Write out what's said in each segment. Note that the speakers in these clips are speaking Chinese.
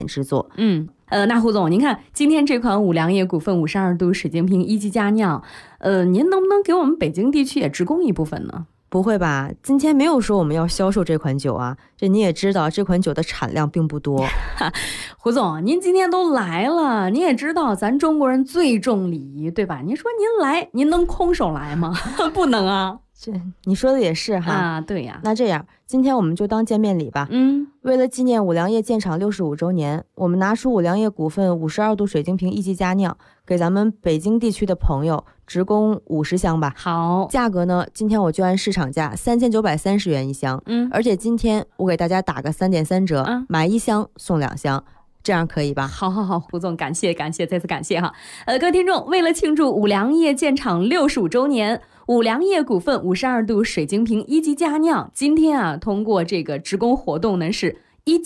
制作。 那胡总，您看今天这款五粮液股份52度水晶瓶一级佳酿，您能不能给我们北京地区也直供一部分呢？ 不会吧，今天没有说我们要销售这款酒啊，这你也知道这款酒的产量并不多。 胡总，您今天都来了，您也知道咱中国人最重礼仪，对吧？您说您来，您能空手来吗？不能啊。 这你说的也是哈。 啊，对呀。 那这样今天我们就当见面礼吧。为了纪念五粮液建厂65周年，我们拿出五粮液股份52度水晶瓶一级佳酿，给咱们北京地区的朋友直供50箱吧。 好， 价格呢，今天我就按市场价3930元一箱。而且今天我给大家打个3.3折，买1箱送2箱。这样可以吧？ 好，胡总，感谢，再次感谢哈。各位听众，为了庆祝五粮液建厂65周年，五粮液股份52度水晶瓶一级佳酿，今天啊，通过这个直供活动呢是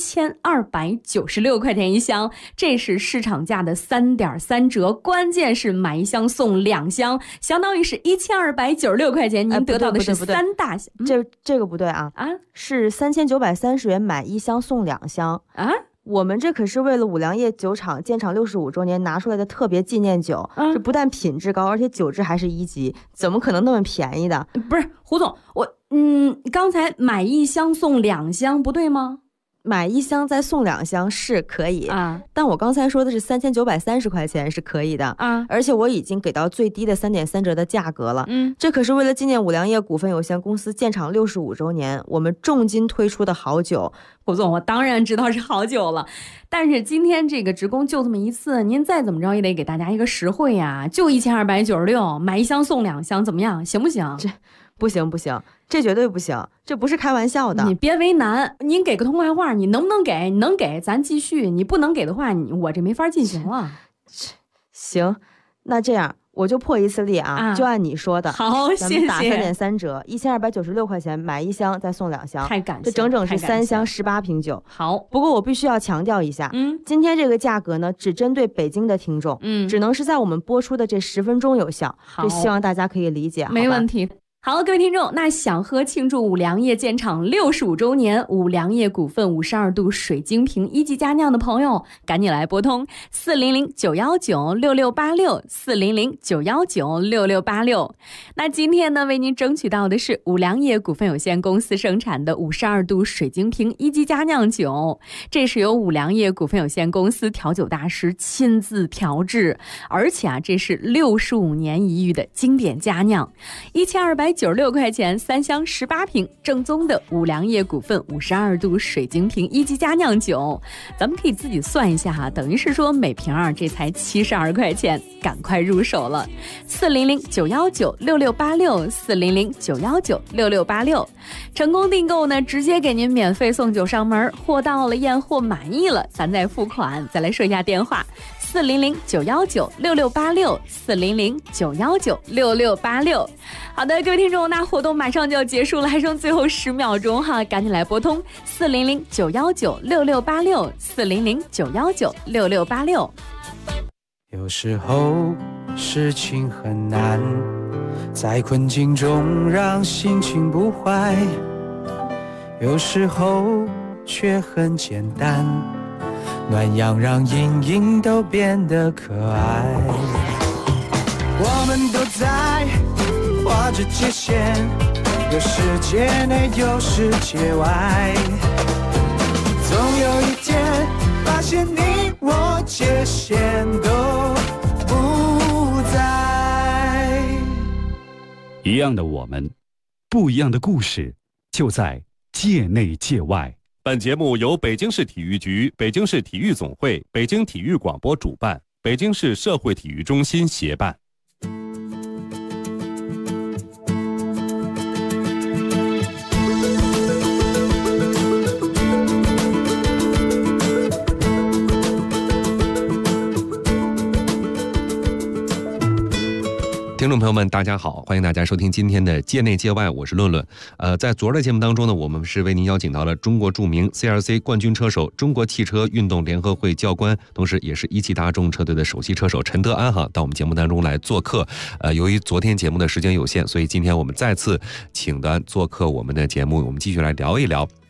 1296块钱一箱，这是市场价的3.3折，关键是买1箱送2箱，相当于是1296块钱，您得到的是3大箱。 这个不对啊，是3930元买1箱送2箱啊。我们这可是为了五粮液酒厂建厂65周年拿出来的特别纪念酒，这不但品质高，而且酒质还是1级，怎么可能那么便宜的？ 不是胡总，刚才买1箱送2箱不对吗？ 买1箱再送2箱是可以啊，但我刚才说的是3930块钱是可以的啊，而且我已经给到最低的3.3折的价格了。这可是为了纪念五粮液股份有限公司建厂65周年，我们重金推出的好酒。 胡总，我当然知道是好酒了，但是今天这个直供就这么一次，您再怎么着也得给大家一个实惠呀，就1296，买1箱送2箱，怎么样？行不行？ 这不行，这绝对不行，这不是开玩笑的。 你别为难，您给个痛快话，你能不能给？你能给咱继续，你不能给的话，我这没法进行了。 行，那这样我就破一次例啊，就按你说的。 好，谢谢。 咱们打3.3折，1296块钱买1箱再送2箱， 太感谢， 这整整是3箱18瓶酒。 好， 不过我必须要强调一下，今天这个价格呢，只针对北京的听众，只能是在我们播出的这10分钟有效。这希望大家可以理解， 没问题。好，各位听众，那想喝庆祝五粮液建厂65周年五粮液股份52度水晶瓶一级佳酿的朋友，赶紧来拨通400-919-6686，400-919-6686。那今天呢，为您争取到的是五粮液股份有限公司生产的52度水晶瓶一级佳酿酒，这是由五粮液股份有限公司调酒大师亲自调制，而且啊，这是65年一遇的经典佳酿，1296块钱3箱18瓶，正宗的五粮液股份52度水晶瓶一级佳酿酒，咱们可以自己算一下哈，等于是说每瓶这才72块钱，赶快入手了。400-919-6686，400-919-6686，成功订购呢，直接给您免费送酒上门，货到了验货满意了，咱再付款。再来说一下电话：400-919-6686，400-919-6686。好的，各位听众，那活动马上就要结束了，还剩最后10秒钟哈，赶紧来拨通400-919-6686，400-919-6686。 有时候事情很难，在困境中让心情不坏，有时候却很简单，暖阳让阴影都变得可爱。我们都在画着界限，有世界内有世界外，总有一天发现你我界限都不在。 一样的我们，不一样的故事，就在界内界外。 本节目由北京市体育局、北京市体育总会、北京体育广播主办，北京市社会体育中心协办。 听众朋友们大家好，欢迎大家收听今天的界内界外，我是论论。在昨儿的节目当中呢，我们是为您邀请到了中国著名 CRC 冠军车手、中国汽车运动联合会教官，同时也是一汽大众车队的首席车手陈德安到我们节目当中来做客。由于昨天节目的时间有限，所以今天我们再次请的做客我们的节目，我们继续来聊一聊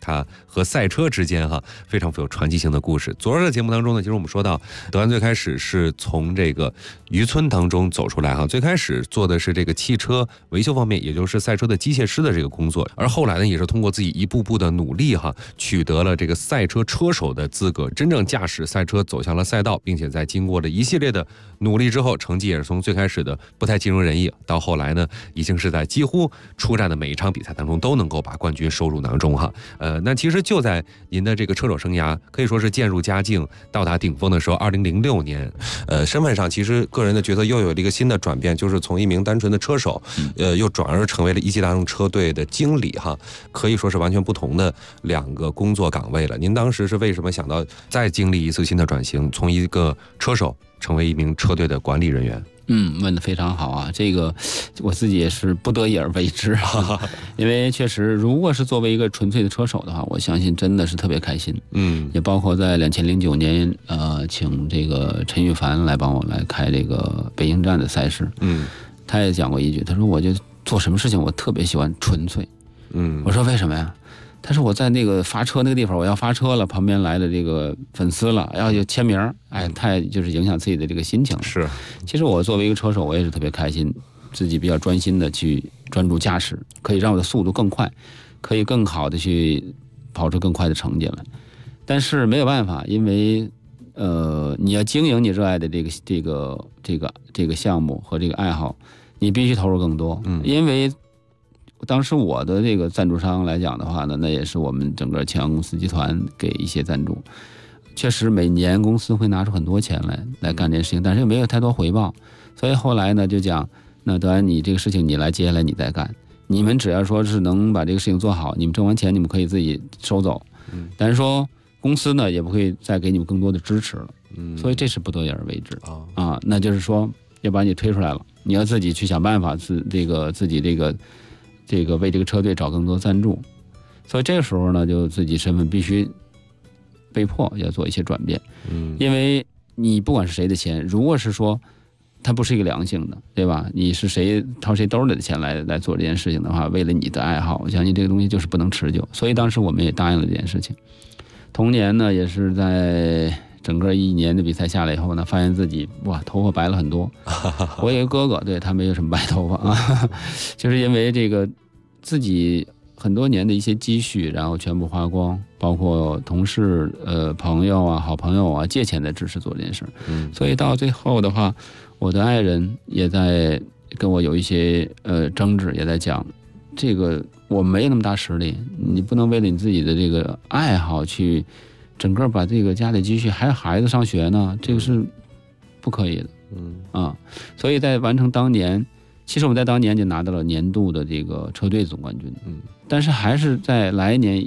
他和赛车之间非常富有传奇性的故事。昨儿的节目当中呢，其实我们说到德安最开始是从这个渔村当中走出来最开始做的是这个汽车维修方面，也就是赛车的机械师的这个工作，而后来呢，也是通过自己一步步的努力取得了这个赛车车手的资格，真正驾驶赛车走向了赛道，并且在经过了一系列的努力之后，成绩也是从最开始的不太尽如人意，到后来呢，已经是在几乎出战的每一场比赛当中都能够把冠军收入囊中那其实就在您的这个车手生涯可以说是渐入佳境，到达顶峰的时候，2006年，身份上其实个人的角色又有了一个新的转变，就是从一名单纯的车手，又转而成为了一汽大众车队的经理可以说是完全不同的2个工作岗位了。您当时是为什么想到再经历一次新的转型，从一个车手成为一名车队的管理人员？ 问得非常好这个我自己也是不得已而为之因为确实如果是作为一个纯粹的车手的话，我相信真的是特别开心。也包括在2009年请这个陈羽凡来帮我来开这个北京站的赛事。他也讲过一句，他说我就做什么事情我特别喜欢纯粹。我说为什么呀？他说我在那个发车那个地方，我要发车了，旁边来的这个粉丝了，要有签名，太就是影响自己的这个心情了。 是， 其实我作为一个车手，我也是特别开心，自己比较专心的去专注驾驶，可以让我的速度更快，可以更好的去跑出更快的成绩来。但是没有办法，因为你要经营你热爱的这个项目和这个爱好，你必须投入更多。因为当时我的这个赞助商来讲的话呢，那也是我们整个庆阳公司集团给一些赞助，确实每年公司会拿出很多钱来干这件事情，但是又没有太多回报，所以后来呢就讲，那德安你这个事情你来，接下来你再干，你们只要说是能把这个事情做好，你们挣完钱你们可以自己收走，但是说公司呢也不会再给你们更多的支持了，所以这是不得已而为之那就是说要把你推出来了，你要自己去想办法自己这个为这个车队找更多赞助，所以这个时候呢，就自己身份必须被迫要做一些转变。因为你不管是谁的钱，如果是说它不是一个良性的，对吧？你是谁掏谁兜里的钱来做这件事情的话，为了你的爱好，我相信这个东西就是不能持久。所以当时我们也答应了这件事情。同年呢，也是在整个1年的比赛下来以后呢，发现自己头发白了很多。我有一个哥哥，对，他没有什么白头发就是因为这个自己很多年的一些积蓄，然后全部花光，包括同事、朋友好朋友借钱在支持做这件事。所以到最后的话，我的爱人也在跟我有一些争执，也在讲这个我没那么大实力，你不能为了你自己的这个爱好去整个把这个家里积蓄，还有孩子上学呢，这个是不可以的。所以在完成当年，其实我们在当年就拿到了年度的这个车队总冠军。但是还是在来年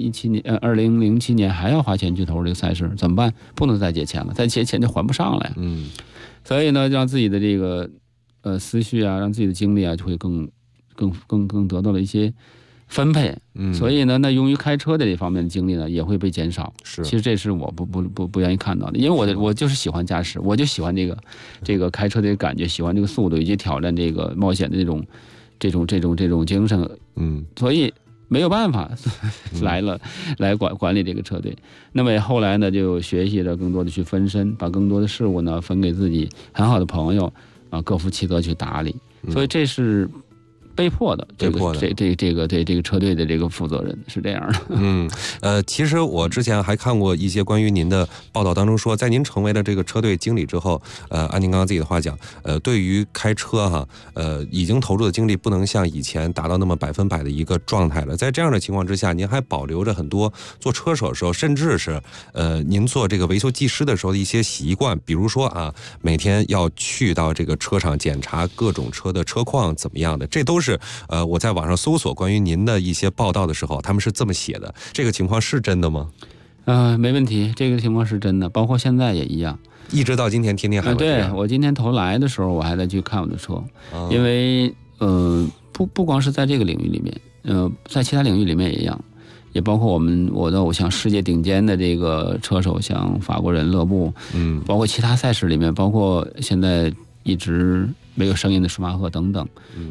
2007年还要花钱去投入这个赛事，怎么办？不能再借钱了，再借钱就还不上了呀。所以呢，让自己的这个思绪让自己的精力就会更得到了一些分配。所以呢，那用于开车的这方面的精力呢，也会被减少。其实这是我不愿意看到的，因为我就是喜欢驾驶，我就喜欢这个开车的感觉，喜欢这个速度以及挑战这个冒险的这种精神。所以没有办法来管理这个车队。那么后来呢，就学习着更多的去分身，把更多的事物呢分给自己很好的朋友各负其责去打理。所以这是被迫的，这个对这个车队的这个负责人是这样的。其实我之前还看过一些关于您的报道当中说，在您成为了这个车队经理之后，按您刚刚自己的话讲，对于开车已经投入的精力不能像以前达到那么100%的一个状态了。在这样的情况之下，您还保留着很多做车手的时候，甚至是您做这个维修技师的时候的一些习惯，比如说每天要去到这个车厂检查各种车的车况怎么样的，这都是我在网上搜索关于您的一些报道的时候，他们是这么写的。这个情况是真的吗？ 没问题，这个情况是真的，包括现在也一样， 一直到今天天天还会这样。 对，我今天头来的时候，我还在去看我的车，因为不光是在这个领域里面，在其他领域里面也一样，也包括我的偶像世界顶尖的这个车手，像法国人勒布，包括其他赛事里面，包括现在一直没有声音的舒马赫等等，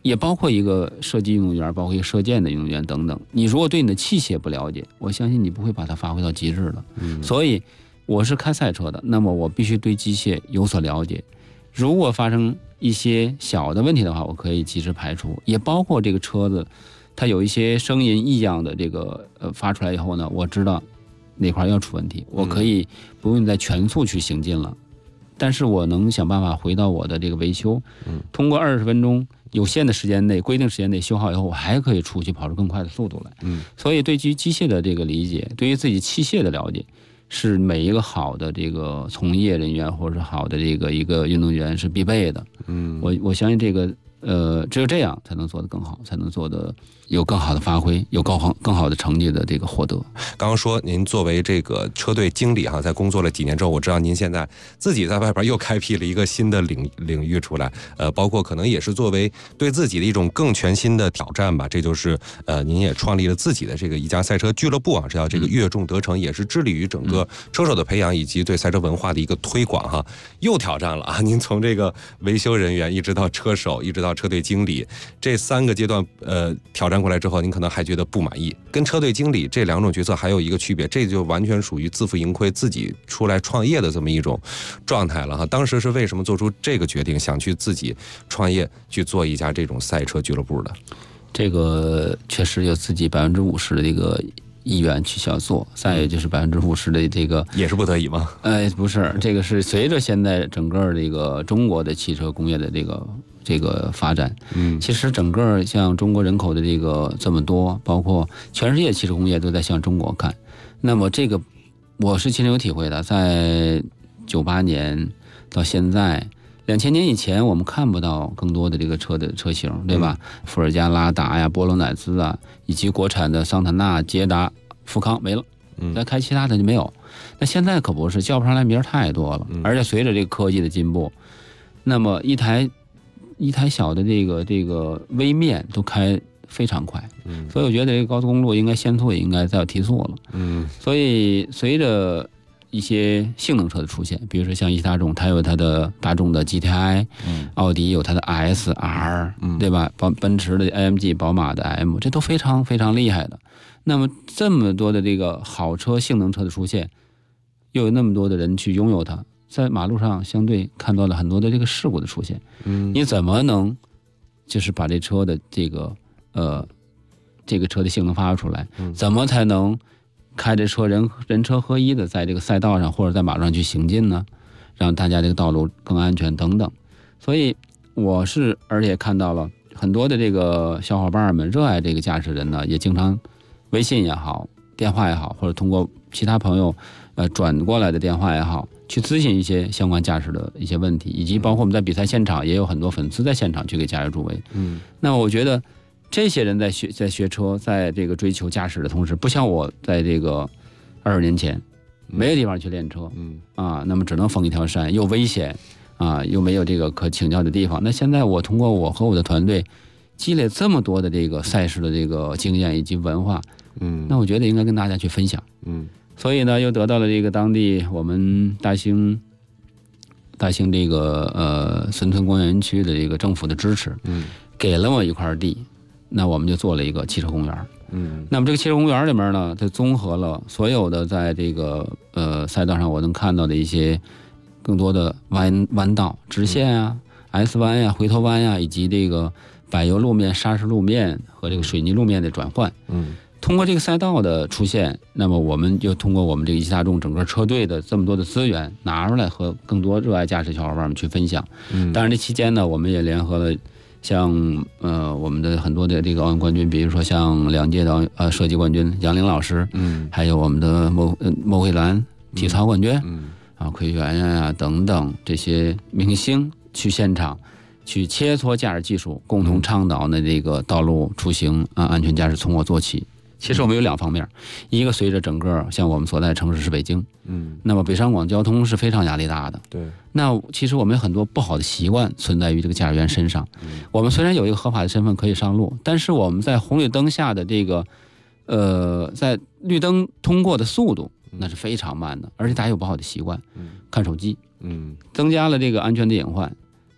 也包括一个射击运动员，包括一个射箭的运动员等等。你如果对你的器械不了解，我相信你不会把它发挥到极致的。所以我是开赛车的，那么我必须对机械有所了解。如果发生一些小的问题的话，我可以及时排除。也包括这个车子，它有一些声音异样的这个发出来以后呢，我知道哪块要出问题，我可以不用再全速去行进了，但是我能想办法回到我的这个维修，通过20分钟有限的时间内，规定时间内修好以后，我还可以出去跑出更快的速度来。所以对于机械的这个理解，对于自己器械的了解，是每一个好的这个从业人员或者好的这个一个运动员是必备的。我相信这个只有这样才能做得更好，才能做得有更好的发挥，有更好的成绩的这个获得。 刚刚说您作为这个车队经理在工作了几年之后，我知道您现在自己在外边又开辟了一个新的领域出来，包括可能也是作为对自己的一种更全新的挑战吧。这就是您也创立了自己的这个一家赛车俱乐部知道这个越众得成，也是致力于整个车手的培养以及对赛车文化的一个推广又挑战了您从这个维修人员一直到车手，一直到车队经理，这3个阶段挑战过来之后，您可能还觉得不满意。跟车队经理这2种角色还有一个区别，这就完全属于自负盈亏，自己出来创业的这么一种状态了当时是为什么做出这个决定，想去自己创业，去做一家这种赛车俱乐部的？ 这个确实有自己50%的这个意愿去想做，再也就是50%的这个也是不得已吗？ 不是，这个是随着现在整个这个中国的汽车工业的这个发展，其实整个像中国人口的这个这么多，包括全世界汽车工业都在向中国看。那么这个我是亲身有体会的，在98年到现在，2000年以前我们看不到更多的这个车的车型，对吧？伏尔加、拉达呀、波罗乃兹啊，以及国产的桑塔纳、捷达、富康没了，再开其他的就没有。那现在可不是，叫不上来名太多了，而且随着这个科技的进步，那么一台小的这个微面都开非常快，所以我觉得这个高速公路应该限速也应该再有提速了。所以随着一些性能车的出现，比如说像一汽大众，它有它的大众的 GTI，奥迪有它的 S、R，对吧？奔驰的 AMG， 宝马的 M， 这都非常非常厉害的。那么这么多的这个好车、性能车的出现，又有那么多的人去拥有它，在马路上相对看到了很多的这个事故的出现。你怎么能就是把这车的这个车的性能发挥出来？怎么才能开着车人车合一的在这个赛道上或者在马路上去行进呢？让大家这个道路更安全等等。所以而且看到了很多的这个小伙伴们热爱这个驾驶人呢，也经常微信也好，电话也好，或者通过其他朋友转过来的电话也好，去咨询一些相关驾驶的一些问题，以及包括我们在比赛现场也有很多粉丝在现场去给驾驶助威。那么我觉得这些人在学车，在这个追求驾驶的同时，不像我在这个20年前没有地方去练车，那么只能封一条山，又危险又没有这个可请教的地方。那现在我通过我和我的团队积累这么多的这个赛事的这个经验以及文化，那我觉得应该跟大家去分享。所以呢，又得到了这个当地我们大兴这个孙屯公园区的这个政府的支持，给了我一块地，那我们就做了一个汽车公园。那么这个汽车公园里面呢，它综合了所有的在这个赛道上我能看到的一些更多的弯道、直线啊、S 弯呀、回头弯呀，以及这个柏油路面、砂石路面和这个水泥路面的转换。通过这个赛道的出现，那么我们就通过我们这个一汽大众整个车队的这么多的资源拿出来，和更多热爱驾驶小伙伴们去分享。当然这期间呢，我们也联合了像我们的很多的这个奥运冠军，比如说像2届的射击冠军杨凌老师，还有我们的莫慧兰体操冠军，奎元呀等等这些明星去现场去切磋驾驶技术，共同倡导的这个道路出行安全驾驶从我做起。其实我们有2方面，一个随着整个像我们所在的城市是北京，那么北上广交通是非常压力大的，对。那其实我们有很多不好的习惯存在于这个驾驶员身上。我们虽然有一个合法的身份可以上路，但是我们在红绿灯下的这个在绿灯通过的速度那是非常慢的，而且大家有不好的习惯，看手机，增加了这个安全的隐患。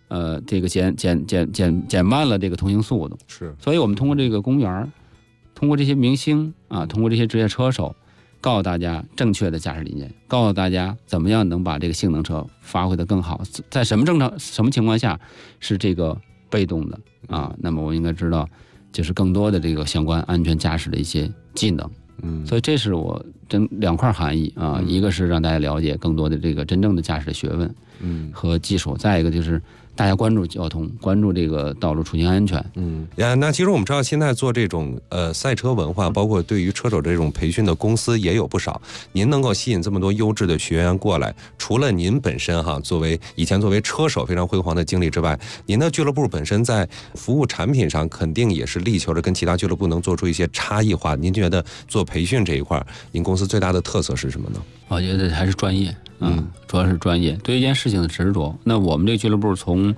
这个减慢了这个通行速度。 是， 所以我们通过这个公园，通过这些明星啊，通过这些职业车手，告诉大家正确的驾驶理念，告诉大家怎么样能把这个性能车发挥得更好，在什么情况下是这个被动的啊？那么我应该知道，就是更多的这个相关安全驾驶的一些技能。所以这是我两块含义啊，一个是让大家了解更多的这个真正的驾驶的学问，和技术，再一个就是大家关注交通，关注这个道路出行安全。 那其实我们知道，现在做这种赛车文化，包括对于车手这种培训的公司也有不少。您能够吸引这么多优质的学员过来，除了您本身以前作为车手非常辉煌的经历之外，您的俱乐部本身在服务产品上肯定也是力求着跟其他俱乐部能做出一些差异化。您觉得做培训这一块，您公司最大的特色是什么呢？ 我觉得还是专业。主要是专业，对一件事情的执着。那我们这个俱乐部从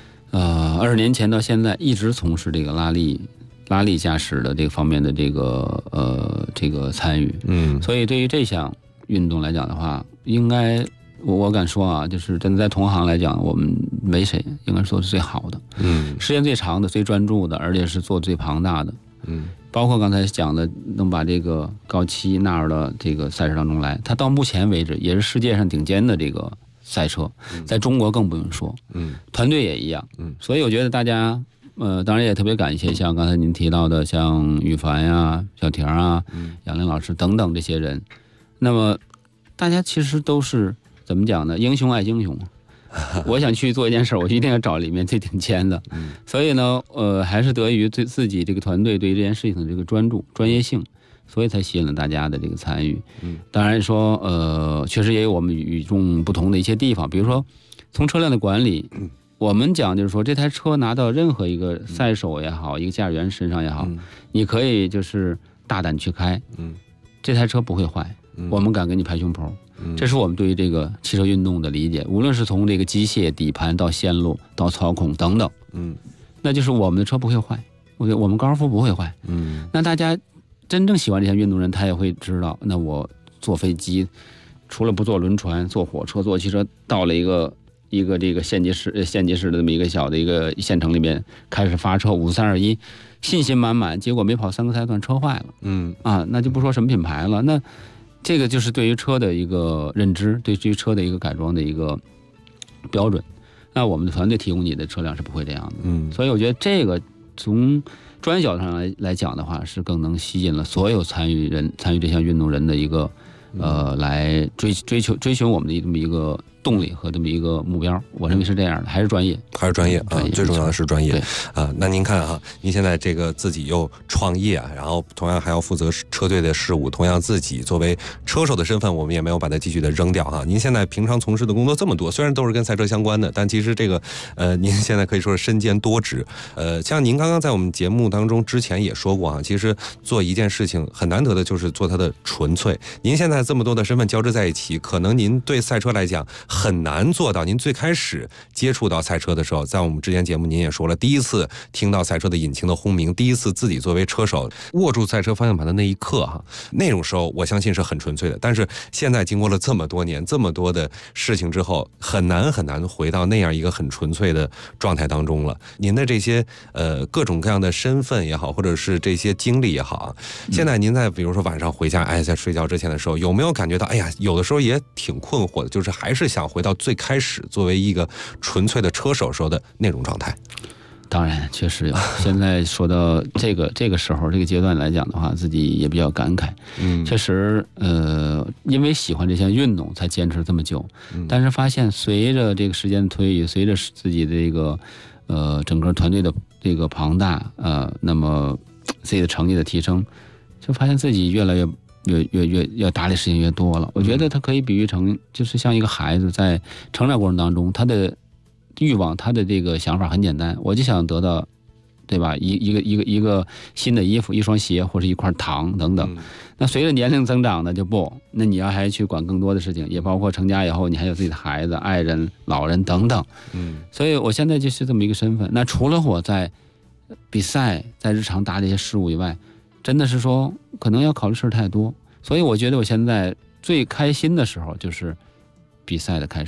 20年前到现在一直从事这个拉力驾驶的这个方面的这个参与。所以对于这项运动来讲的话，应该我敢说啊，就是真的在同行来讲，我们没谁应该说是最好的。时间最长的、最专注的，而且是做最庞大的。包括刚才讲的，能把这个高7纳入到这个赛事当中来，它到目前为止也是世界上顶尖的这个赛车，在中国更不用说。团队也一样。所以我觉得大家，当然也特别感谢像刚才您提到的，像羽凡呀、小婷啊、杨凌老师等等这些人。那么大家其实都是怎么讲呢？英雄爱英雄。我想去做一件事，我一定要找里面最顶尖的。所以呢，还是得益于自己这个团队对这件事情的这个专注、专业性，所以才吸引了大家的这个参与。当然说，确实也有我们与众不同的一些地方，比如说从车辆的管理，我们讲就是说，这台车拿到任何一个赛手也好，一个驾驶员身上也好，你可以就是大胆去开，这台车不会坏，我们敢给你拍胸脯。这是我们对于这个汽车运动的理解，无论是从这个机械底盘到线路到操控等等，那就是我们的车不会坏，我们高尔夫不会坏。那大家真正喜欢这些运动人，他也会知道，那我坐飞机，除了不坐轮船，坐火车、坐汽车，到了一个这个县级市的这么一个小的一个县城里面，开始发车5、3、2、1，信心满满，结果没跑3个赛段，车坏了。那就不说什么品牌了，那。这个就是对于车的一个认知，对于车的一个改装的一个标准。那我们的团队提供你的车辆是不会这样的。所以我觉得这个从专业角度上来讲的话，是更能吸引了所有参与这项运动人的一个来追寻我们的这么一个动力和这么一个目标。我认为是这样的，还是专业啊，最重要的是专业啊。那您看哈，您现在这个自己又创业，然后同样还要负责车队的事务，同样自己作为车手的身份，我们也没有把它继续的扔掉哈。您现在平常从事的工作这么多，虽然都是跟赛车相关的，但其实这个您现在可以说是身兼多职。像您刚刚在我们节目当中之前也说过啊，其实做一件事情很难得的就是做它的纯粹。您现在这么多的身份交织在一起，可能您对赛车来讲很难做到。您最开始接触到赛车的时候，在我们之前节目您也说了，第一次听到赛车的引擎的轰鸣，第一次自己作为车手握住赛车方向盘的那一刻哈，那种时候我相信是很纯粹的。但是现在经过了这么多年这么多的事情之后，很难回到那样一个很纯粹的状态当中了。您的这些各种各样的身份也好，或者是这些经历也好，现在您在比如说晚上回家在睡觉之前的时候，有没有感觉到有的时候也挺困惑的，就是还是想回到最开始作为一个纯粹的车手时候的那种状态？ 当然确实有。现在说到这个时候这个阶段来讲的话，自己也比较感慨。确实因为喜欢这项运动才坚持这么久，但是发现随着这个时间的推移，随着自己的这个整个团队的这个庞大，那么自己的成绩的提升，就发现自己越来越要打理事情越多了。我觉得它可以比喻成就是像一个孩子在成长过程当中，他的欲望，他的这个想法很简单，我就想得到，对吧？一个新的衣服、一双鞋或者一块糖等等。那随着年龄增长呢，就不，那你要还去管更多的事情，也包括成家以后，你还有自己的孩子、爱人、老人等等。所以我现在就是这么一个身份。那除了我在比赛、在日常打理一些事务以外，真的是说可能要考虑事太多。所以我觉得我现在最开心的时候就是比赛的开始。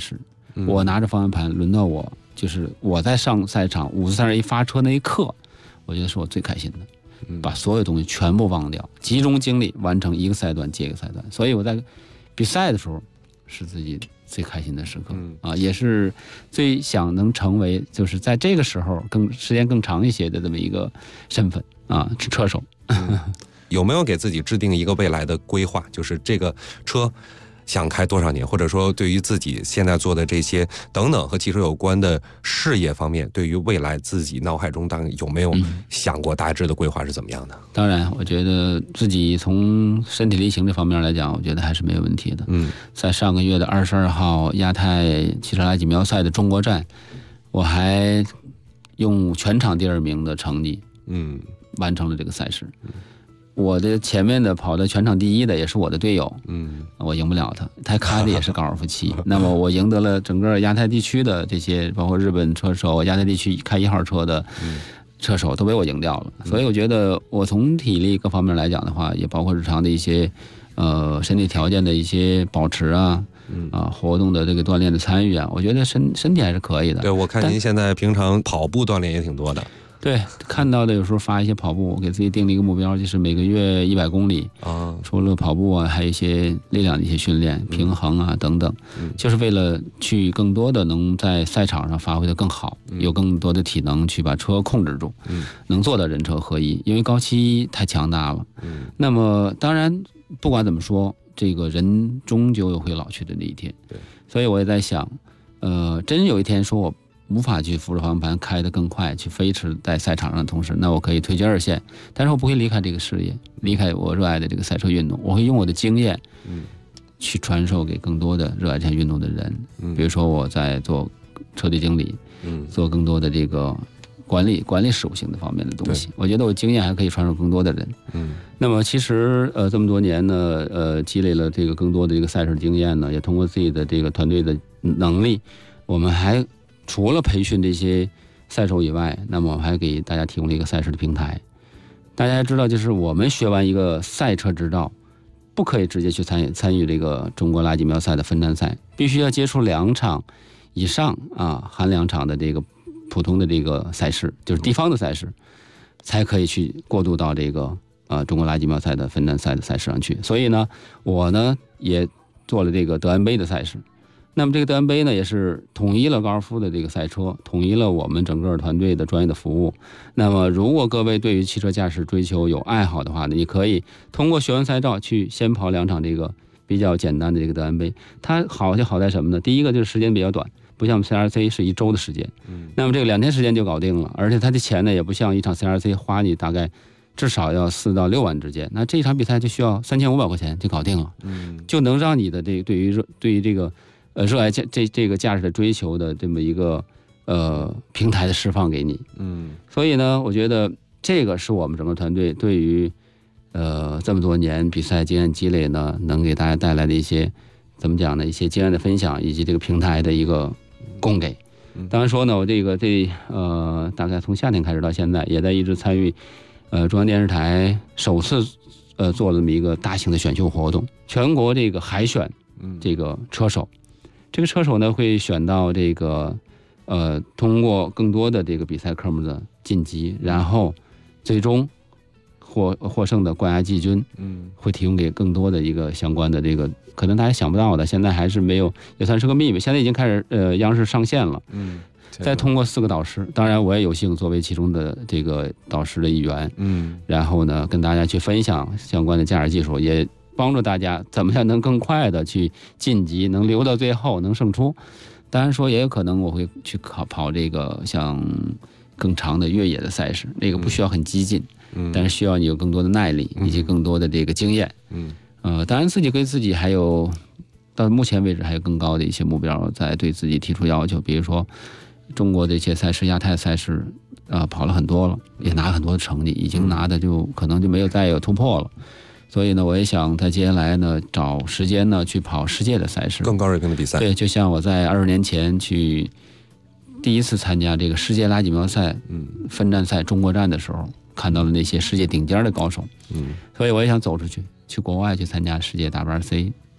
我拿着方向盘，轮到我，就是我在上赛场5431发车那一刻，我觉得是我最开心的。把所有东西全部忘掉，集中精力完成一个赛段接一个赛段。所以我在比赛的时候是自己最开心的时刻也是最想能成为就是在这个时候时间更长一些的这么一个身份车手。 有没有给自己制定一个未来的规划？就是这个车想开多少年，或者说对于自己现在做的这些等等和汽车有关的事业方面，对于未来自己脑海中有没有想过大致的规划是怎么样的？ 当然，我觉得自己从身体力行这方面来讲，我觉得还是没有问题的。在上个月的22号亚太汽车拉锦标赛的中国站，我还用全场第2名的成绩，完成了这个赛事。我的前面的跑的全场第1的也是我的队友，我赢不了他开的也是高尔夫7。那么我赢得了整个亚太地区的这些，包括日本车手，亚太地区开1号车的车手都被我赢掉了。所以我觉得我从体力各方面来讲的话，也包括日常的一些身体条件的一些保持活动的这个锻炼的参与我觉得身体还是可以的。 对，我看您现在平常跑步锻炼也挺多的。 对，看到的有时候发一些跑步，我给自己定了一个目标，就是每个月100公里除了跑步还有一些力量的一些训练，平衡等等，就是为了去更多的能在赛场上发挥的更好，有更多的体能去把车控制住，能做到人车合一。因为高7太强大了，那么当然不管怎么说，这个人终究有会老去的那一天。所以我也在想，真有一天说我无法去扶着方向盘开得更快，去飞驰在赛场上的同时，那我可以退居2线，但是我不会离开这个事业，离开我热爱的这个赛车运动。我会用我的经验去传授给更多的热爱这项运动的人。比如说我在做车队经理，做更多的这个管理事务性的方面的东西，我觉得我经验还可以传授更多的人。那么其实这么多年呢，积累了这个更多的这个赛事经验呢，也通过自己的这个团队的能力，我们还除了培训这些赛手以外，那么我们还给大家提供了一个赛事的平台。大家知道，就是我们学完一个赛车执照，不可以直接去参与这个中国拉锦标赛的分站赛，必须要接触2场以上含2场的这个普通的这个赛事，就是地方的赛事，才可以去过渡到这个中国拉锦标赛的分站赛的赛事上去。所以呢，我呢也做了这个德安杯的赛事。那么这个德安杯呢，也是统一了高尔夫的这个赛车，统一了我们整个团队的专业的服务。那么如果各位对于汽车驾驶追求有爱好的话呢，你可以通过学完赛照去先跑2场这个比较简单的这个德安杯。它好就好在什么呢？第一个就是时间比较短，不像 CRC 是1周的时间，那么这个2天时间就搞定了。而且它的钱呢，也不像一场 CRC 花你大概至少要4到6万之间，那这一场比赛就需要3500块钱就搞定了，就能让你的这个对于这个热爱这个驾驶的追求的这么一个平台的释放给你。所以呢，我觉得这个是我们整个团队对于这么多年比赛经验积累呢，能给大家带来的一些怎么讲呢？一些经验的分享，以及这个平台的一个供给。当然说呢，我大概从夏天开始到现在，也在一直参与中央电视台首次做了这么一个大型的选秀活动，全国这个海选这个车手。这个车手呢会选到这个通过更多的这个比赛科目的晋级，然后最终获胜的冠亚季军，会提供给更多的一个相关的这个可能大家想不到的，现在还是没有，也算是个秘密。现在已经开始央视上线了，再通过4个导师，当然我也有幸作为其中的这个导师的一员，然后呢跟大家去分享相关的驾驶技术，也帮助大家怎么样能更快的去晋级，能留到最后，能胜出。当然说也有可能我会去跑这个像更长的越野的赛事，那个不需要很激进，但是需要你有更多的耐力以及更多的这个经验。当然自己对自己还有到目前为止还有更高的一些目标在对自己提出要求，比如说中国的一些赛事，亚太赛事跑了很多了，也拿了很多的成绩，已经拿的就可能就没有再有突破了。所以呢，我也想在接下来呢找时间呢去跑世界的赛事， 更高水平的比赛。 对，就像我在20年前去第一次参加这个世界拉锦标赛分站赛中国站的时候，看到了那些世界顶尖的高手。所以我也想走出去，去国外去参加世界 WRC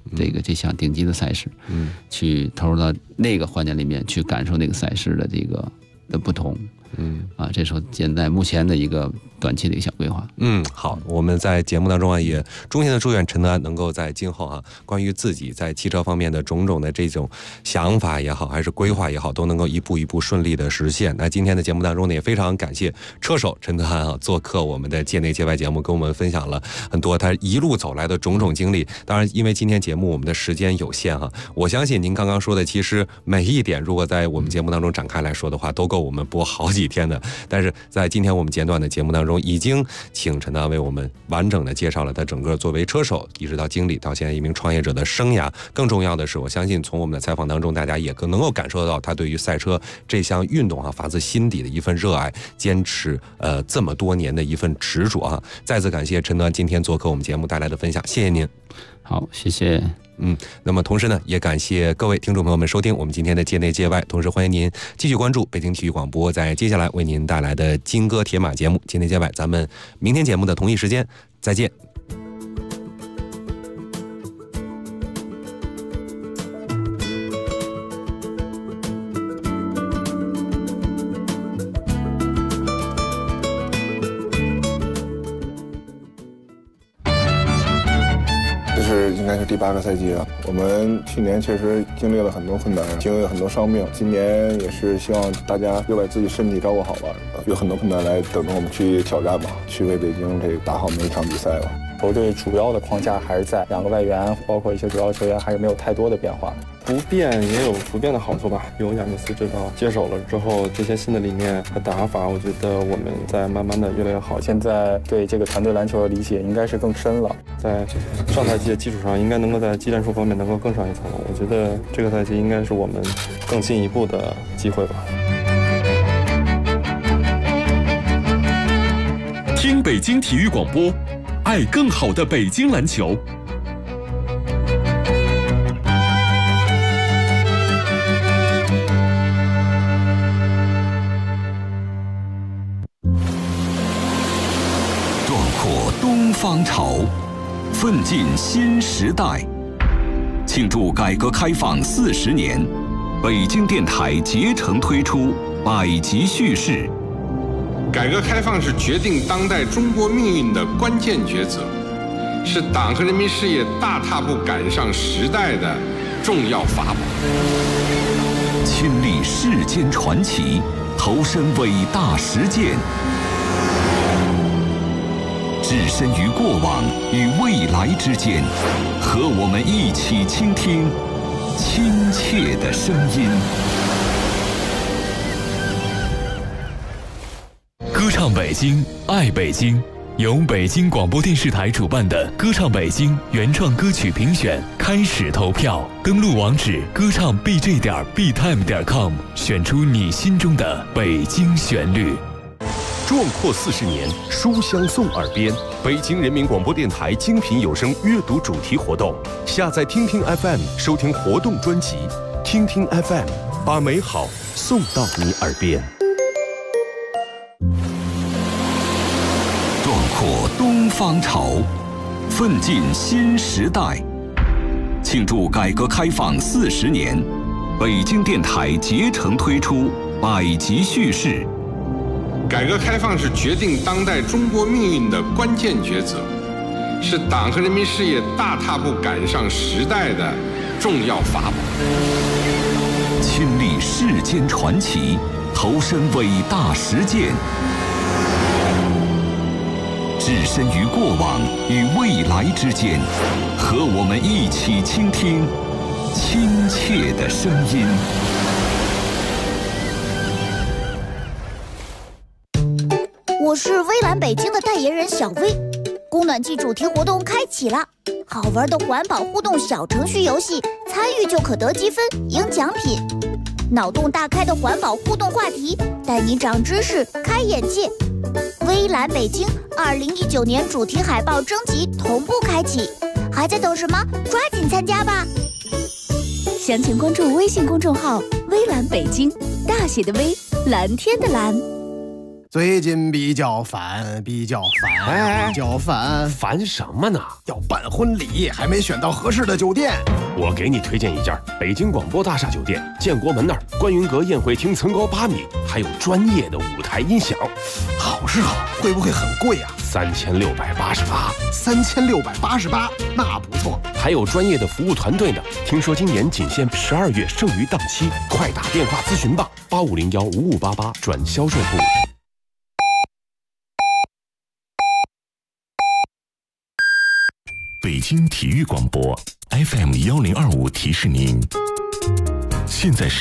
这项顶级的赛事，去投入到那个环节里面去感受那个赛事的的不同。这是现在目前的一个短期的一个小规划。 好，我们在节目当中也衷心的祝愿陈德安能够在今后关于自己在汽车方面的种种的这种想法也好，还是规划也好，都能够一步一步顺利的实现。那今天的节目当中呢，也非常感谢车手陈德安做客我们的界内界外节目，跟我们分享了很多他一路走来的种种经历。当然，因为今天节目我们的时间有限我相信您刚刚说的，其实每一点如果在我们节目当中展开来说的话，都够我们播好几天的。但是在今天我们简短的节目当中，已经请陈德安为我们完整的介绍了他整个作为车手一直到经理到现在一名创业者的生涯。更重要的是，我相信从我们的采访当中，大家也更能够感受到他对于赛车这项运动发自心底的一份热爱，坚持这么多年的一份执着再次感谢陈德安今天做客我们节目带来的分享，谢谢您。 好，谢谢。 那么同时呢，也感谢各位听众朋友们收听我们今天的界内界外，同时欢迎您继续关注北京体育广播在接下来为您带来的金戈铁马节目界内界外。咱们明天节目的同一时间再见。 应该是第8个赛季了。我们去年确实经历了很多困难，经历了很多伤病。今年也是希望大家又把自己身体照顾好了，有很多困难来等着我们去挑战吧，去为北京打好每一场比赛吧。 球队主要的框架还是在2个外援，包括一些主要球员还是没有太多的变化。 不变也有不变的好处吧。有亚尼斯指导接手了之后，这些新的理念和打法，我觉得我们在慢慢的越来越好。 现在对这个团队篮球的理解应该是更深了， 在上赛季的基础上，应该能够在技战术方面能够更上一层楼。我觉得这个赛季应该是我们更进一步的机会吧。 听北京体育广播，爱更好的北京篮球。 壮阔东方潮，奋进新时代。庆祝改革开放40年，北京电台竭诚推出百集叙事。 改革开放是决定当代中国命运的关键抉择，是党和人民事业大踏步赶上时代的重要法宝。 亲历世间传奇，投身伟大实践，置身于过往与未来之间，和我们一起倾听亲切的声音。 歌唱北京，爱北京，由北京广播电视台主办的歌唱北京原创歌曲评选开始投票，登录网址歌唱 bj.btime.com， 选出你心中的北京旋律。 壮阔40年，书香送耳边。北京人民广播电台精品有声阅读主题活动，下载听听 FM 收听活动专辑，听听 FM， 把美好送到你耳边。 壮阔东方潮，奋进新时代。庆祝改革开放40年，北京电台竭诚推出百集叙事。 改革开放是决定当代中国命运的关键抉择，是党和人民事业大踏步赶上时代的重要法宝。 亲历世间传奇，投身伟大实践，置身于过往与未来之间，和我们一起倾听亲切的声音。 我是微蓝北京的代言人小薇，供暖季主题活动开启了，好玩的环保互动小程序游戏，参与就可得积分赢奖品。脑洞大开的环保互动话题，带你长知识开眼界。微蓝北京2019年主题海报征集同步开启，还在等什么？抓紧参加吧！ 详情关注微信公众号微蓝北京，大写的微，蓝天的蓝。 最近比较烦， 烦什么呢？ 要办婚礼，还没选到合适的酒店。 我给你推荐一家北京广播大厦酒店，建国门那儿观云阁宴会厅层高8米，还有专业的舞台音响。 好是好，会不会很贵啊 ？3688。 3688，那不错。 还有专业的服务团队呢。听说今年仅限12月剩余档期，快打电话咨询吧，85015588转销售部。 北京体育广播 FM1025提示您，现在是